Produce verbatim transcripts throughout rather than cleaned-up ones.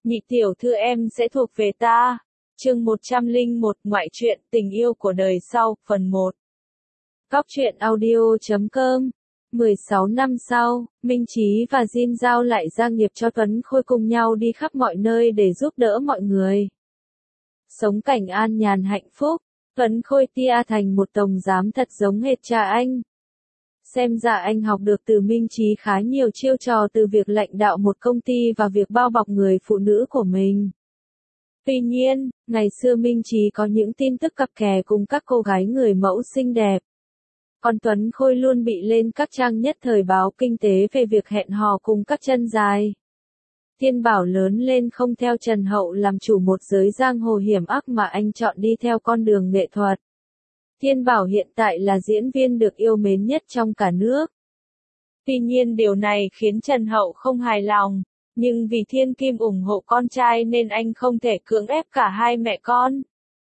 Nhị tiểu thư em sẽ thuộc về ta. Chương một trăm lẻ một Ngoại truyện tình yêu của đời sau, phần một. Góc truyện audio chấm com. mười sáu năm sau, Minh Chí và Jin giao lại gia nghiệp cho Tuấn Khôi cùng nhau đi khắp mọi nơi để giúp đỡ mọi người. Sống cảnh an nhàn hạnh phúc, Tuấn Khôi tia thành một tổng giám thật giống hệt cha anh. Xem ra anh học được từ Minh Chí khá nhiều chiêu trò từ việc lãnh đạo một công ty và việc bao bọc người phụ nữ của mình. Tuy nhiên, ngày xưa Minh Chí có những tin tức cặp kè cùng các cô gái người mẫu xinh đẹp. Còn Tuấn Khôi luôn bị lên các trang nhất thời báo kinh tế về việc hẹn hò cùng các chân dài. Thiên Bảo lớn lên không theo Trần Hậu làm chủ một giới giang hồ hiểm ác mà anh chọn đi theo con đường nghệ thuật. Thiên Bảo hiện tại là diễn viên được yêu mến nhất trong cả nước. Tuy nhiên điều này khiến Trần Hậu không hài lòng, nhưng vì Thiên Kim ủng hộ con trai nên anh không thể cưỡng ép cả hai mẹ con.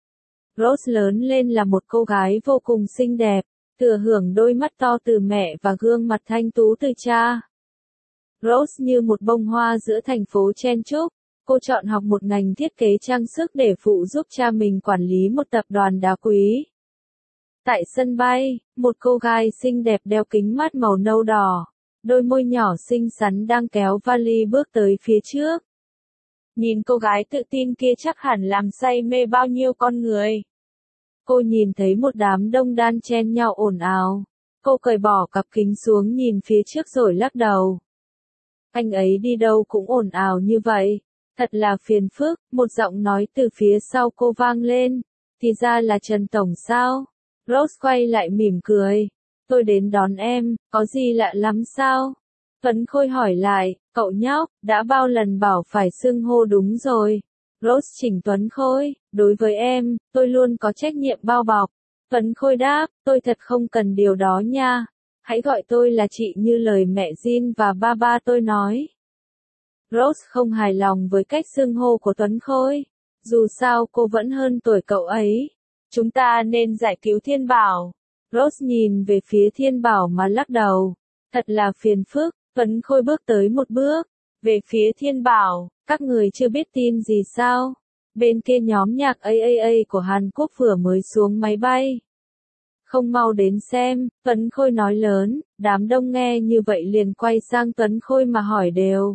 Rose lớn lên là một cô gái vô cùng xinh đẹp, thừa hưởng đôi mắt to từ mẹ và gương mặt thanh tú từ cha. Rose như một bông hoa giữa thành phố chen chúc, cô chọn học một ngành thiết kế trang sức để phụ giúp cha mình quản lý một tập đoàn đá quý. Tại sân bay, một cô gái xinh đẹp đeo kính mát màu nâu đỏ, đôi môi nhỏ xinh xắn đang kéo vali bước tới phía trước. Nhìn cô gái tự tin kia chắc hẳn làm say mê bao nhiêu con người. Cô nhìn thấy một đám đông đan chen nhau ồn ào. Cô cởi bỏ cặp kính xuống nhìn phía trước rồi lắc đầu. Anh ấy đi đâu cũng ồn ào như vậy. Thật là phiền phức, một giọng nói từ phía sau cô vang lên. Thì ra là Trần Tổng sao? Rose quay lại mỉm cười. Tôi đến đón em, có gì lạ lắm sao? Tuấn Khôi hỏi lại, cậu nhóc, đã bao lần bảo phải xưng hô đúng rồi. Rose chỉnh Tuấn Khôi, đối với em, tôi luôn có trách nhiệm bao bọc. Tuấn Khôi đáp, tôi thật không cần điều đó nha. Hãy gọi tôi là chị như lời mẹ Jin và ba ba tôi nói. Rose không hài lòng với cách xưng hô của Tuấn Khôi. Dù sao cô vẫn hơn tuổi cậu ấy. Chúng ta nên giải cứu Thiên Bảo. Rose nhìn về phía Thiên Bảo mà lắc đầu. Thật là phiền phức. Tuấn Khôi bước tới một bước. Về phía Thiên Bảo, các người chưa biết tin gì sao? Bên kia nhóm nhạc a a a của Hàn Quốc vừa mới xuống máy bay. Không mau đến xem, Tuấn Khôi nói lớn, đám đông nghe như vậy liền quay sang Tuấn Khôi mà hỏi đều.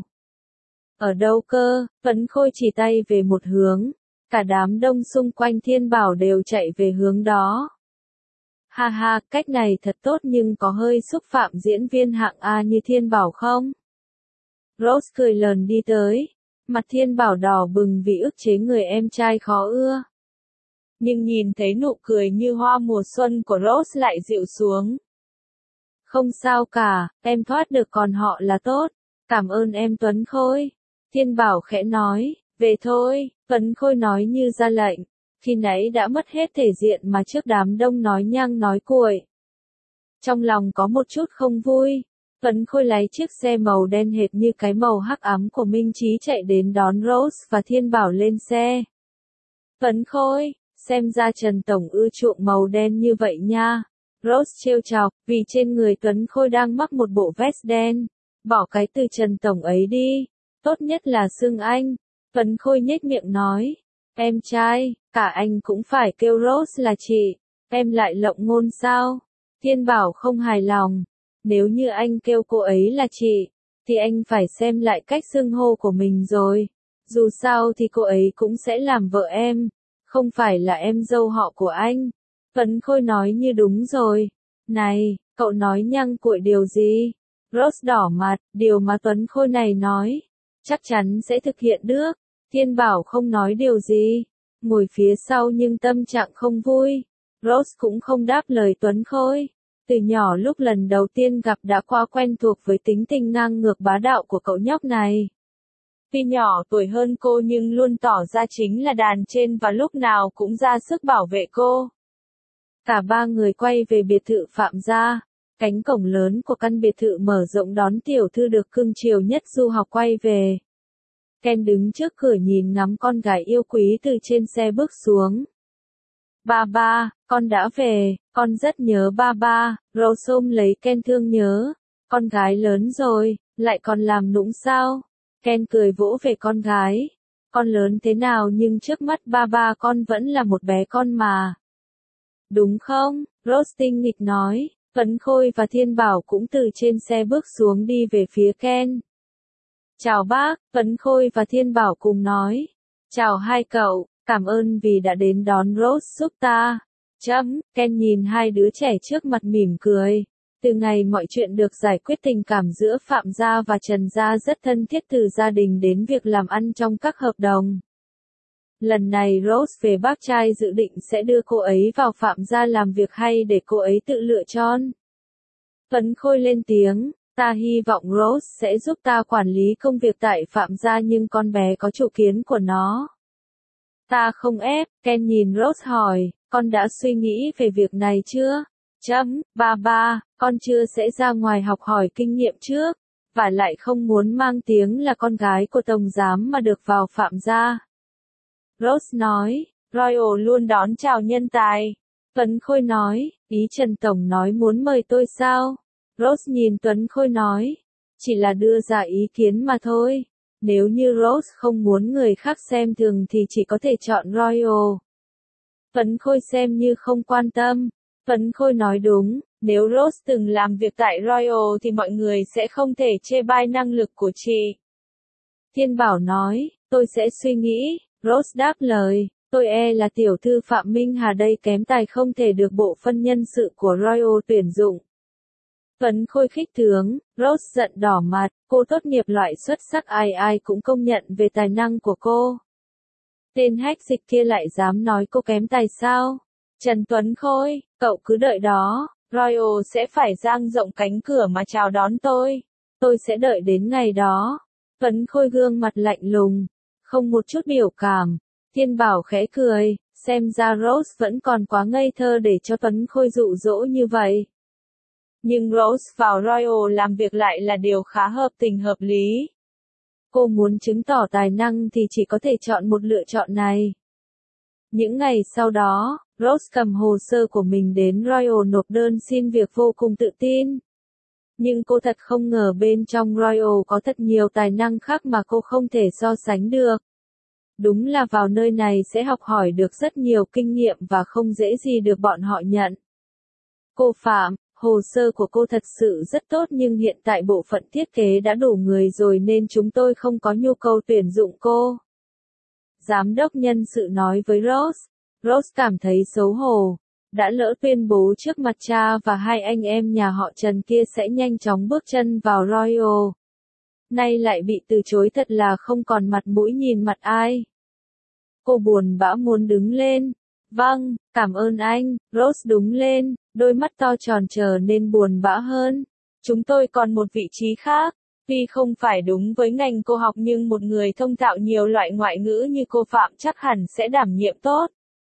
Ở đâu cơ? Tuấn Khôi chỉ tay về một hướng. Cả đám đông xung quanh Thiên Bảo đều chạy về hướng đó. Ha ha, cách này thật tốt nhưng có hơi xúc phạm diễn viên hạng A như Thiên Bảo không? Rose cười lờn đi tới. Mặt Thiên Bảo đỏ bừng vì ức chế người em trai khó ưa. Nhưng nhìn thấy nụ cười như hoa mùa xuân của Rose lại dịu xuống. Không sao cả, em thoát được còn họ là tốt. Cảm ơn em Tuấn Khôi. Thiên Bảo khẽ nói, về thôi, Tuấn Khôi nói như ra lệnh. Khi nãy đã mất hết thể diện mà trước đám đông nói nhăng nói cuội. Trong lòng có một chút không vui. Tuấn Khôi lấy chiếc xe màu đen hệt như cái màu hắc ám của Minh Chí chạy đến đón Rose và Thiên Bảo lên xe. Tuấn Khôi, xem ra Trần Tổng ưa chuộng màu đen như vậy nha. Rose trêu chọc, vì trên người Tuấn Khôi đang mắc một bộ vest đen. Bỏ cái từ Trần Tổng ấy đi. Tốt nhất là xưng anh. Tuấn Khôi nhếch miệng nói. Em trai, cả anh cũng phải kêu Rose là chị. Em lại lộng ngôn sao? Thiên Bảo không hài lòng. Nếu như anh kêu cô ấy là chị, thì anh phải xem lại cách xưng hô của mình rồi. Dù sao thì cô ấy cũng sẽ làm vợ em, không phải là em dâu họ của anh. Tuấn Khôi nói như đúng rồi. Này, cậu nói nhăng cuội điều gì? Rose đỏ mặt, điều mà Tuấn Khôi này nói, chắc chắn sẽ thực hiện được. Thiên Bảo không nói điều gì, ngồi phía sau nhưng tâm trạng không vui. Rose cũng không đáp lời Tuấn Khôi. Từ nhỏ lúc lần đầu tiên gặp đã qua quen thuộc với tính tình ngang ngược bá đạo của cậu nhóc này. Tuy nhỏ tuổi hơn cô nhưng luôn tỏ ra chính là đàn trên và lúc nào cũng ra sức bảo vệ cô. Cả ba người quay về biệt thự Phạm gia. Cánh cổng lớn của căn biệt thự mở rộng đón tiểu thư được cưng chiều nhất du học quay về. Ken đứng trước cửa nhìn ngắm con gái yêu quý từ trên xe bước xuống. Ba ba, con đã về, con rất nhớ ba ba. Rose ôm lấy Ken thương nhớ. Con gái lớn rồi, lại còn làm nũng sao? Ken cười vỗ về con gái. con lớn thế nào nhưng trước mắt ba ba con vẫn là một bé con mà. Đúng không? Rose tinh nghịch nói. Tuấn Khôi và Thiên Bảo cũng từ trên xe bước xuống đi về phía Ken. Chào bác, Tuấn Khôi và Thiên Bảo cùng nói. Chào hai cậu, cảm ơn vì đã đến đón Rose giúp ta. Chấm, Ken nhìn hai đứa trẻ trước mặt mỉm cười. Từ ngày mọi chuyện được giải quyết, tình cảm giữa Phạm gia và Trần gia rất thân thiết, từ gia đình đến việc làm ăn trong các hợp đồng. Lần này Rose về bác trai dự định sẽ đưa cô ấy vào Phạm gia làm việc hay để cô ấy tự lựa chọn. Tuấn Khôi lên tiếng, ta hy vọng Rose sẽ giúp ta quản lý công việc tại Phạm gia nhưng con bé có chủ kiến của nó. Ta không ép, Ken nhìn Rose hỏi, con đã suy nghĩ về việc này chưa? Chấm, ba ba, con chưa sẽ ra ngoài học hỏi kinh nghiệm trước, và lại không muốn mang tiếng là con gái của tổng giám mà được vào Phạm gia. Rose nói, Royal luôn đón chào nhân tài. Tuấn Khôi nói, ý Trần Tổng nói muốn mời tôi sao? Rose nhìn Tuấn Khôi nói, chỉ là đưa ra ý kiến mà thôi. Nếu như Rose không muốn người khác xem thường thì chỉ có thể chọn Royal. Tuấn Khôi xem như không quan tâm. Tuấn Khôi nói đúng, nếu Rose từng làm việc tại Royal thì mọi người sẽ không thể chê bai năng lực của chị. Thiên Bảo nói, tôi sẽ suy nghĩ. Rose đáp lời, tôi e là tiểu thư Phạm Minh Hà đây kém tài không thể được bộ phận nhân sự của Royal tuyển dụng. Tuấn Khôi khích tướng, Rose giận đỏ mặt, cô tốt nghiệp loại xuất sắc, ai ai cũng công nhận về tài năng của cô. Tên hách dịch kia lại dám nói cô kém tài sao? Trần Tuấn Khôi, cậu cứ đợi đó, Royal sẽ phải dang rộng cánh cửa mà chào đón tôi. Tôi sẽ đợi đến ngày đó. Tuấn Khôi gương mặt lạnh lùng, không một chút biểu cảm. Thiên Bảo khẽ cười, xem ra Rose vẫn còn quá ngây thơ để cho Tuấn Khôi dụ dỗ như vậy. Nhưng Rose vào Royal làm việc lại là điều khá hợp tình hợp lý. Cô muốn chứng tỏ tài năng thì chỉ có thể chọn một lựa chọn này. Những ngày sau đó, Rose cầm hồ sơ của mình đến Royal nộp đơn xin việc vô cùng tự tin. Nhưng cô thật không ngờ bên trong Royal có thật nhiều tài năng khác mà cô không thể so sánh được. Đúng là vào nơi này sẽ học hỏi được rất nhiều kinh nghiệm và không dễ gì được bọn họ nhận. Cô Phạm, hồ sơ của cô thật sự rất tốt nhưng hiện tại bộ phận thiết kế đã đủ người rồi nên chúng tôi không có nhu cầu tuyển dụng cô. Giám đốc nhân sự nói với Rose. Rose cảm thấy xấu hổ. Đã lỡ tuyên bố trước mặt cha và hai anh em nhà họ Trần kia sẽ nhanh chóng bước chân vào Royal. Nay lại bị từ chối, thật là không còn mặt mũi nhìn mặt ai. Cô buồn bã muốn đứng lên. Vâng, cảm ơn anh. Rose đứng lên, đôi mắt to tròn trở nên buồn bã hơn. Chúng tôi còn một vị trí khác. Tuy không phải đúng với ngành cô học nhưng một người thông thạo nhiều loại ngoại ngữ như cô Phạm chắc hẳn sẽ đảm nhiệm tốt.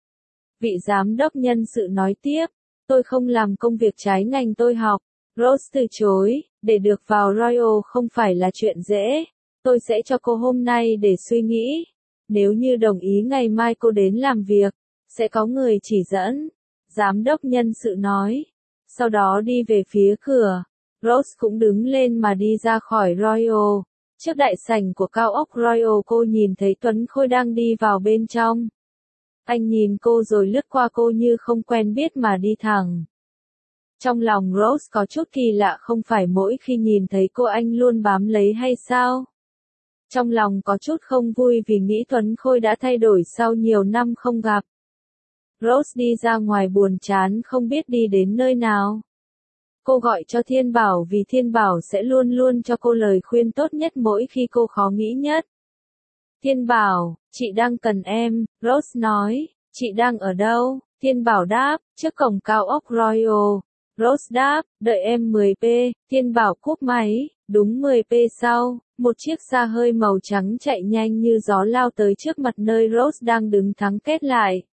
Vị giám đốc nhân sự nói tiếp, tôi không làm công việc trái ngành tôi học. Rose từ chối, để được vào Royal không phải là chuyện dễ. Tôi sẽ cho cô hôm nay để suy nghĩ. Nếu như đồng ý ngày mai cô đến làm việc, sẽ có người chỉ dẫn. Giám đốc nhân sự nói. Sau đó đi về phía cửa. Rose cũng đứng lên mà đi ra khỏi Royal. Trước đại sảnh của cao ốc Royal cô nhìn thấy Tuấn Khôi đang đi vào bên trong. Anh nhìn cô rồi lướt qua cô như không quen biết mà đi thẳng. Trong lòng Rose có chút kỳ lạ, không phải mỗi khi nhìn thấy cô anh luôn bám lấy hay sao? Trong lòng có chút không vui vì nghĩ Tuấn Khôi đã thay đổi sau nhiều năm không gặp. Rose đi ra ngoài buồn chán không biết đi đến nơi nào. Cô gọi cho Thiên Bảo vì Thiên Bảo sẽ luôn luôn cho cô lời khuyên tốt nhất mỗi khi cô khó nghĩ nhất. Thiên Bảo, chị đang cần em, Rose nói, chị đang ở đâu? Thiên Bảo đáp, trước cổng cao ốc Royal. Rose đáp, đợi em mười phút, Thiên Bảo cúp máy, đúng mười phút sau, một chiếc xe hơi màu trắng chạy nhanh như gió lao tới trước mặt nơi Rose đang đứng thắng kết lại.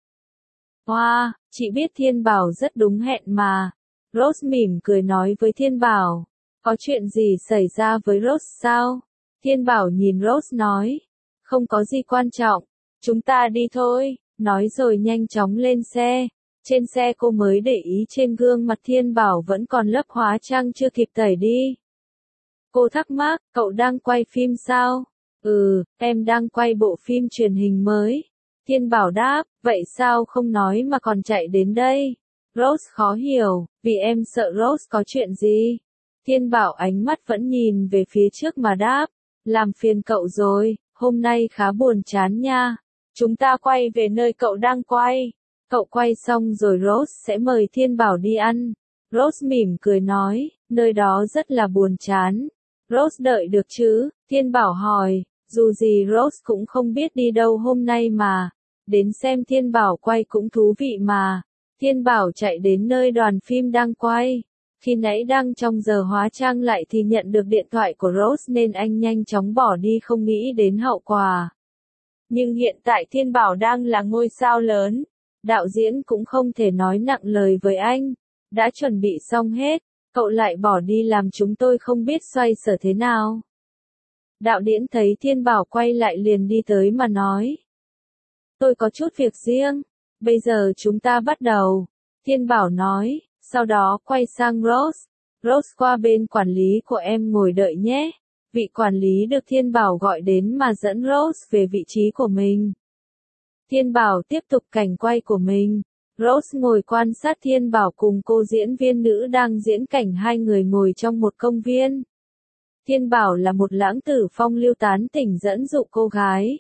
Wow, chị biết Thiên Bảo rất đúng hẹn mà. Rose mỉm cười nói với Thiên Bảo, có chuyện gì xảy ra với Rose sao? Thiên Bảo nhìn Rose nói, không có gì quan trọng, chúng ta đi thôi, nói rồi nhanh chóng lên xe. Trên xe cô mới để ý trên gương mặt Thiên Bảo vẫn còn lớp hóa trang chưa kịp tẩy đi. Cô thắc mắc, cậu đang quay phim sao? Ừ, em đang quay bộ phim truyền hình mới. Thiên Bảo đáp, vậy sao không nói mà còn chạy đến đây? Rose khó hiểu, vì em sợ Rose có chuyện gì? Thiên Bảo ánh mắt vẫn nhìn về phía trước mà đáp, làm phiền cậu rồi, hôm nay khá buồn chán nha. Chúng ta quay về nơi cậu đang quay. Cậu quay xong rồi Rose sẽ mời Thiên Bảo đi ăn. Rose mỉm cười nói, nơi đó rất là buồn chán. Rose đợi được chứ? Thiên Bảo hỏi, dù gì Rose cũng không biết đi đâu hôm nay mà. Đến xem Thiên Bảo quay cũng thú vị mà. Thiên Bảo chạy đến nơi đoàn phim đang quay. Khi nãy đang trong giờ hóa trang lại thì nhận được điện thoại của Rose nên anh nhanh chóng bỏ đi không nghĩ đến hậu quả. Nhưng hiện tại Thiên Bảo đang là ngôi sao lớn. Đạo diễn cũng không thể nói nặng lời với anh. Đã chuẩn bị xong hết, cậu lại bỏ đi làm chúng tôi không biết xoay sở thế nào. Đạo diễn thấy Thiên Bảo quay lại liền đi tới mà nói. Tôi có chút việc riêng, bây giờ chúng ta bắt đầu. Thiên Bảo nói, sau đó quay sang Rose. Rose qua bên quản lý của em ngồi đợi nhé. Vị quản lý được Thiên Bảo gọi đến mà dẫn Rose về vị trí của mình. Thiên Bảo tiếp tục cảnh quay của mình. Rose ngồi quan sát Thiên Bảo cùng cô diễn viên nữ đang diễn cảnh hai người ngồi trong một công viên. Thiên Bảo là một lãng tử phong lưu tán tỉnh dẫn dụ cô gái.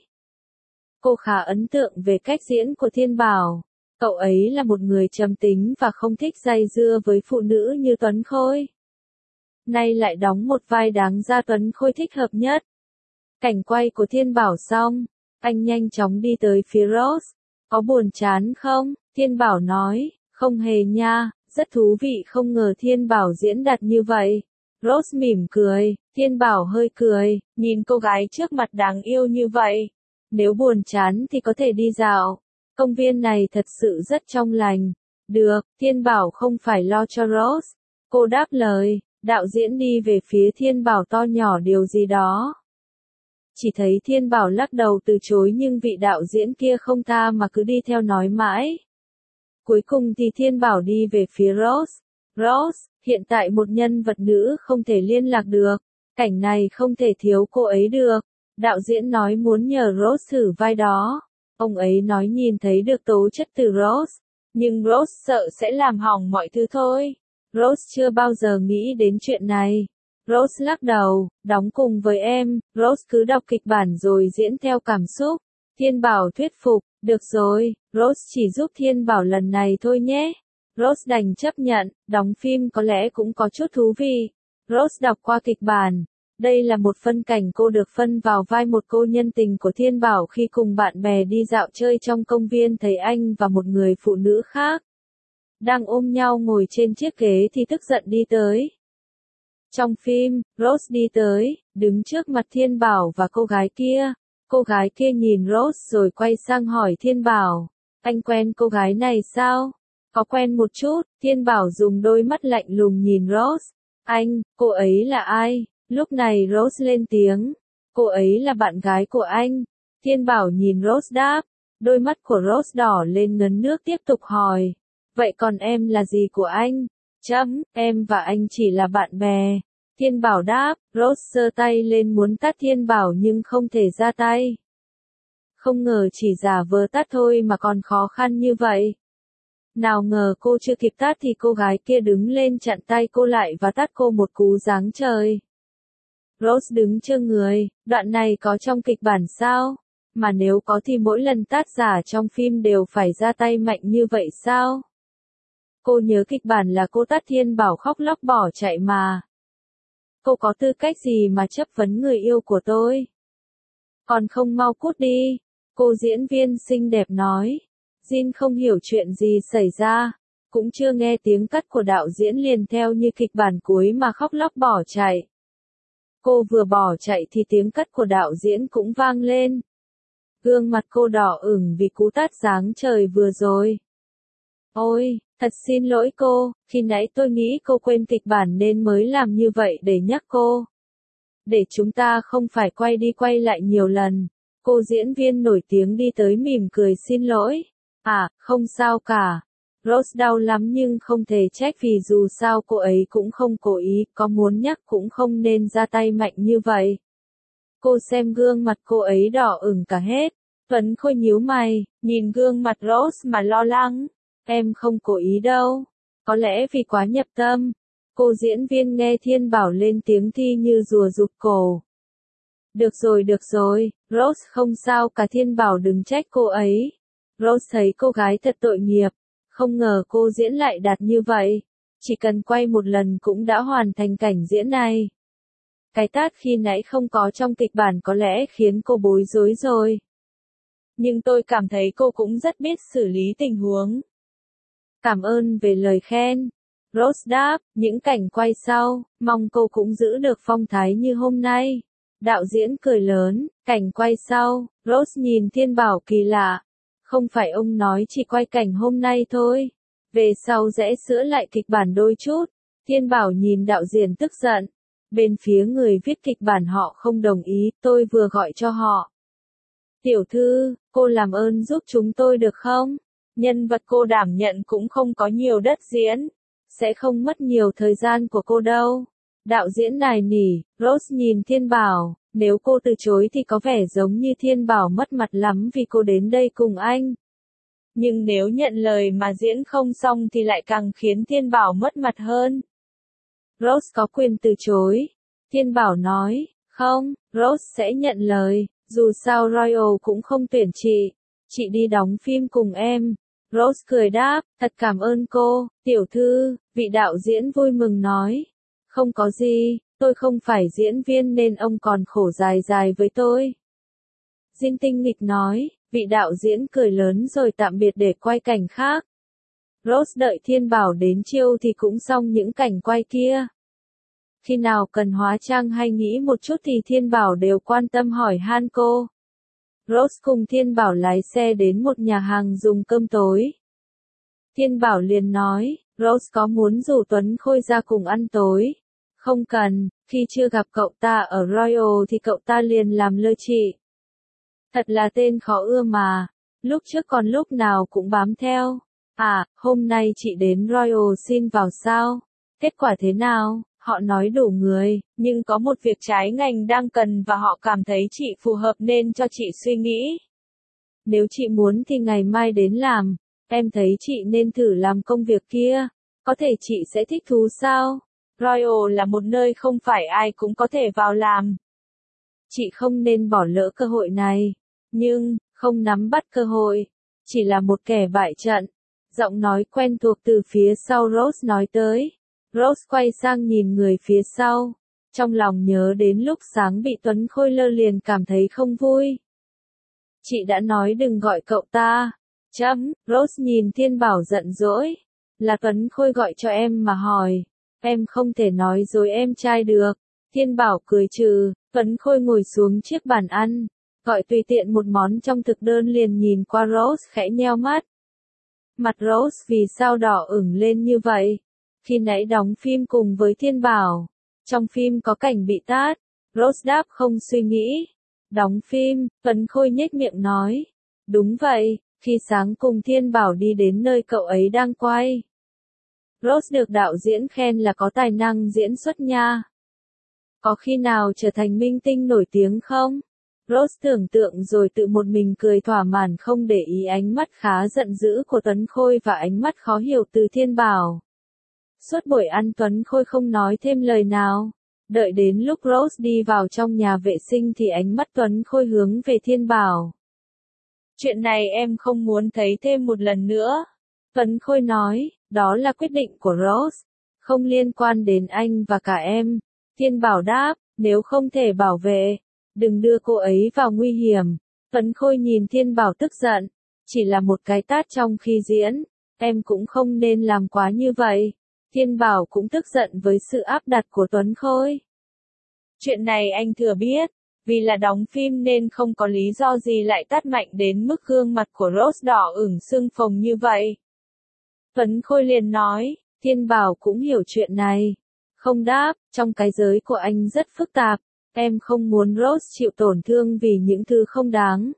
Cô khá ấn tượng về cách diễn của Thiên Bảo. Cậu ấy là một người trầm tính và không thích day dưa với phụ nữ như Tuấn Khôi. Nay lại đóng một vai đáng ra Tuấn Khôi thích hợp nhất. Cảnh quay của Thiên Bảo xong, anh nhanh chóng đi tới phía Rose. Có buồn chán không? Thiên Bảo nói, không hề nha, rất thú vị không ngờ Thiên Bảo diễn đạt như vậy. Rose mỉm cười, Thiên Bảo hơi cười, nhìn cô gái trước mặt đáng yêu như vậy. Nếu buồn chán thì có thể đi dạo. Công viên này thật sự rất trong lành. Được, Thiên Bảo không phải lo cho Rose. Cô đáp lời, đạo diễn đi về phía Thiên Bảo to nhỏ điều gì đó. Chỉ thấy Thiên Bảo lắc đầu từ chối nhưng vị đạo diễn kia không tha mà cứ đi theo nói mãi. Cuối cùng thì Thiên Bảo đi về phía Rose. Rose, hiện tại một nhân vật nữ không thể liên lạc được. Cảnh này không thể thiếu cô ấy được. Đạo diễn nói muốn nhờ Rose thử vai đó. Ông ấy nói nhìn thấy được tố chất từ Rose. Nhưng Rose sợ sẽ làm hỏng mọi thứ thôi. Rose chưa bao giờ nghĩ đến chuyện này. Rose lắc đầu, đóng cùng với em, Rose cứ đọc kịch bản rồi diễn theo cảm xúc. Thiên Bảo thuyết phục, được rồi, Rose chỉ giúp Thiên Bảo lần này thôi nhé. Rose đành chấp nhận, đóng phim có lẽ cũng có chút thú vị. Rose đọc qua kịch bản. Đây là một phân cảnh cô được phân vào vai một cô nhân tình của Thiên Bảo khi cùng bạn bè đi dạo chơi trong công viên thấy anh và một người phụ nữ khác. Đang ôm nhau ngồi trên chiếc ghế thì tức giận đi tới. Trong phim, Rose đi tới, đứng trước mặt Thiên Bảo và cô gái kia. Cô gái kia nhìn Rose rồi quay sang hỏi Thiên Bảo, anh quen cô gái này sao? Có quen một chút, Thiên Bảo dùng đôi mắt lạnh lùng nhìn Rose. Anh, cô ấy là ai? Lúc này Rose lên tiếng. Cô ấy là bạn gái của anh. Thiên Bảo nhìn Rose đáp. Đôi mắt của Rose đỏ lên ngấn nước tiếp tục hỏi. Vậy còn em là gì của anh? Chấm, em và anh chỉ là bạn bè. Thiên Bảo đáp. Rose giơ tay lên muốn tát Thiên Bảo nhưng không thể ra tay. Không ngờ chỉ giả vờ tát thôi mà còn khó khăn như vậy. Nào ngờ cô chưa kịp tát thì cô gái kia đứng lên chặn tay cô lại và tát cô một cú giáng trời. Rose đứng chơ người, đoạn này có trong kịch bản sao? Mà nếu có thì mỗi lần tát giả trong phim đều phải ra tay mạnh như vậy sao? Cô nhớ kịch bản là cô tát Thiên Bảo khóc lóc bỏ chạy mà. Cô có tư cách gì mà chất vấn người yêu của tôi? Còn không mau cút đi, cô diễn viên xinh đẹp nói. Jin không hiểu chuyện gì xảy ra, cũng chưa nghe tiếng cắt của đạo diễn liền theo như kịch bản cuối mà khóc lóc bỏ chạy. Cô vừa bỏ chạy thì tiếng cắt của đạo diễn cũng vang lên. Gương mặt cô đỏ ửng vì cú tát giáng trời vừa rồi. Ôi, thật xin lỗi cô, khi nãy tôi nghĩ cô quên kịch bản nên mới làm như vậy để nhắc cô. Để chúng ta không phải quay đi quay lại nhiều lần. Cô diễn viên nổi tiếng đi tới mỉm cười xin lỗi. À, không sao cả. Rose đau lắm nhưng không thể trách vì dù sao cô ấy cũng không cố ý, có muốn nhắc cũng không nên ra tay mạnh như vậy. Cô xem gương mặt cô ấy đỏ ửng cả hết. Tuấn Khôi nhíu mày, nhìn gương mặt Rose mà lo lắng. Em không cố ý đâu. Có lẽ vì quá nhập tâm. Cô diễn viên nghe Thiên Bảo lên tiếng thi như rùa rụt cổ. Được rồi được rồi, Rose không sao cả, Thiên Bảo đừng trách cô ấy. Rose thấy cô gái thật tội nghiệp. Không ngờ cô diễn lại đạt như vậy. Chỉ cần quay một lần cũng đã hoàn thành cảnh diễn này. Cái tát khi nãy không có trong kịch bản có lẽ khiến cô bối rối rồi. Nhưng tôi cảm thấy cô cũng rất biết xử lý tình huống. Cảm ơn về lời khen. Rose đáp, những cảnh quay sau, mong cô cũng giữ được phong thái như hôm nay. Đạo diễn cười lớn, cảnh quay sau, Rose nhìn Thiên Bảo kỳ lạ. Không phải ông nói chỉ quay cảnh hôm nay thôi. Về sau rẽ sửa lại kịch bản đôi chút. Thiên Bảo nhìn đạo diễn tức giận. Bên phía người viết kịch bản họ không đồng ý, tôi vừa gọi cho họ. Tiểu thư, cô làm ơn giúp chúng tôi được không? Nhân vật cô đảm nhận cũng không có nhiều đất diễn. Sẽ không mất nhiều thời gian của cô đâu. Đạo diễn nài nỉ, Rose nhìn Thiên Bảo, nếu cô từ chối thì có vẻ giống như Thiên Bảo mất mặt lắm vì cô đến đây cùng anh. Nhưng nếu nhận lời mà diễn không xong thì lại càng khiến Thiên Bảo mất mặt hơn. Rose có quyền từ chối. Thiên Bảo nói, không, Rose sẽ nhận lời, dù sao Royal cũng không tuyển chị. Chị đi đóng phim cùng em. Rose cười đáp, thật cảm ơn cô, tiểu thư, vị đạo diễn vui mừng nói. Không có gì, tôi không phải diễn viên nên ông còn khổ dài dài với tôi. Diên Tinh nghịch nói, vị đạo diễn cười lớn rồi tạm biệt để quay cảnh khác. Rose đợi Thiên Bảo đến chiều thì cũng xong những cảnh quay kia. Khi nào cần hóa trang hay nghĩ một chút thì Thiên Bảo đều quan tâm hỏi han cô. Rose cùng Thiên Bảo lái xe đến một nhà hàng dùng cơm tối. Thiên Bảo liền nói, Rose có muốn rủ Tuấn Khôi ra cùng ăn tối? Không cần, khi chưa gặp cậu ta ở Royal thì cậu ta liền làm lơ chị. Thật là tên khó ưa mà, lúc trước còn lúc nào cũng bám theo. À, hôm nay chị đến Royal xin vào sao? Kết quả thế nào? Họ nói đủ người, nhưng có một việc trái ngành đang cần và họ cảm thấy chị phù hợp nên cho chị suy nghĩ. Nếu chị muốn thì ngày mai đến làm, em thấy chị nên thử làm công việc kia, có thể chị sẽ thích thú sao? Royal là một nơi không phải ai cũng có thể vào làm. Chị không nên bỏ lỡ cơ hội này, nhưng, không nắm bắt cơ hội, chỉ là một kẻ bại trận. Giọng nói quen thuộc từ phía sau Rose nói tới. Rose quay sang nhìn người phía sau. Trong lòng nhớ đến lúc sáng bị Tuấn Khôi lơ liền cảm thấy không vui. Chị đã nói đừng gọi cậu ta. Chấm, Rose nhìn Thiên Bảo giận dỗi. Là Tuấn Khôi gọi cho em mà hỏi. Em không thể nói dối em trai được. Thiên Bảo cười trừ. Tuấn Khôi ngồi xuống chiếc bàn ăn. Gọi tùy tiện một món trong thực đơn liền nhìn qua Rose khẽ nheo mắt. Mặt Rose vì sao đỏ ửng lên như vậy? Khi nãy đóng phim cùng với Thiên Bảo, trong phim có cảnh bị tát, Rose đáp không suy nghĩ. Đóng phim, Tuấn Khôi nhếch miệng nói. Đúng vậy, khi sáng cùng Thiên Bảo đi đến nơi cậu ấy đang quay. Rose được đạo diễn khen là có tài năng diễn xuất nha. Có khi nào trở thành minh tinh nổi tiếng không? Rose tưởng tượng rồi tự một mình cười thỏa mãn không để ý ánh mắt khá giận dữ của Tuấn Khôi và ánh mắt khó hiểu từ Thiên Bảo. Suốt buổi ăn Tuấn Khôi không nói thêm lời nào. Đợi đến lúc Rose đi vào trong nhà vệ sinh thì ánh mắt Tuấn Khôi hướng về Thiên Bảo. Chuyện này em không muốn thấy thêm một lần nữa. Tuấn Khôi nói, đó là quyết định của Rose. Không liên quan đến anh và cả em. Thiên Bảo đáp, nếu không thể bảo vệ, đừng đưa cô ấy vào nguy hiểm. Tuấn Khôi nhìn Thiên Bảo tức giận. Chỉ là một cái tát trong khi diễn. Em cũng không nên làm quá như vậy. Thiên Bảo cũng tức giận với sự áp đặt của Tuấn Khôi. Chuyện này anh thừa biết, vì là đóng phim nên không có lý do gì lại tát mạnh đến mức gương mặt của Rose đỏ ửng sưng phồng như vậy. Tuấn Khôi liền nói, Thiên Bảo cũng hiểu chuyện này. Không đáp, trong cái giới của anh rất phức tạp, em không muốn Rose chịu tổn thương vì những thứ không đáng.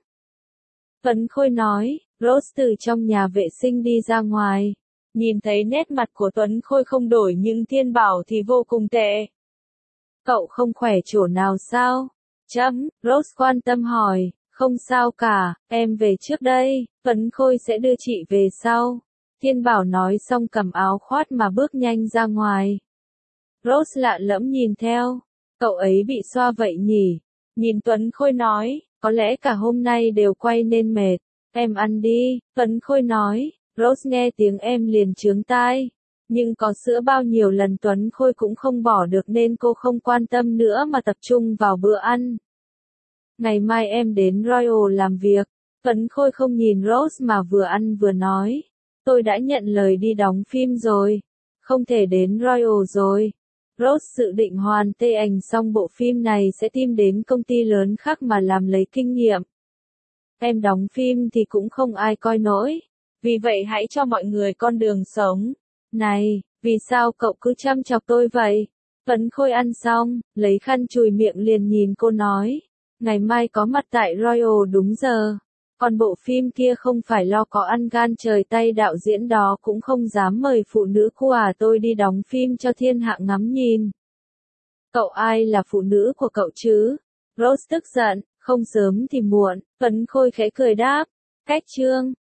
Tuấn Khôi nói, Rose từ trong nhà vệ sinh đi ra ngoài. Nhìn thấy nét mặt của Tuấn Khôi không đổi nhưng Thiên Bảo thì vô cùng tệ. Cậu không khỏe chỗ nào sao? Chấm, Rose quan tâm hỏi, không sao cả, em về trước đây, Tuấn Khôi sẽ đưa chị về sau. Thiên Bảo nói xong cầm áo khoác mà bước nhanh ra ngoài. Rose lạ lẫm nhìn theo, cậu ấy bị xoa vậy nhỉ? Nhìn Tuấn Khôi nói, có lẽ cả hôm nay đều quay nên mệt. Em ăn đi, Tuấn Khôi nói. Rose nghe tiếng em liền chướng tai. Nhưng có sữa bao nhiêu lần Tuấn Khôi cũng không bỏ được nên cô không quan tâm nữa mà tập trung vào bữa ăn. Ngày mai em đến Royal làm việc. Tuấn Khôi không nhìn Rose mà vừa ăn vừa nói. Tôi đã nhận lời đi đóng phim rồi. Không thể đến Royal rồi. Rose dự định hoàn tê ảnh xong bộ phim này sẽ tìm đến công ty lớn khác mà làm lấy kinh nghiệm. Em đóng phim thì cũng không ai coi nổi. Vì vậy hãy cho mọi người con đường sống. Này, vì sao cậu cứ chăm chọc tôi vậy? Tuấn Khôi ăn xong, lấy khăn chùi miệng liền nhìn cô nói. Ngày mai có mặt tại Royal đúng giờ. Còn bộ phim kia không phải lo có ăn gan trời tay đạo diễn đó cũng không dám mời phụ nữ của à tôi đi đóng phim cho thiên hạ ngắm nhìn. Cậu ai là phụ nữ của cậu chứ? Rose tức giận, không sớm thì muộn, Tuấn Khôi khẽ cười đáp. Cách chương.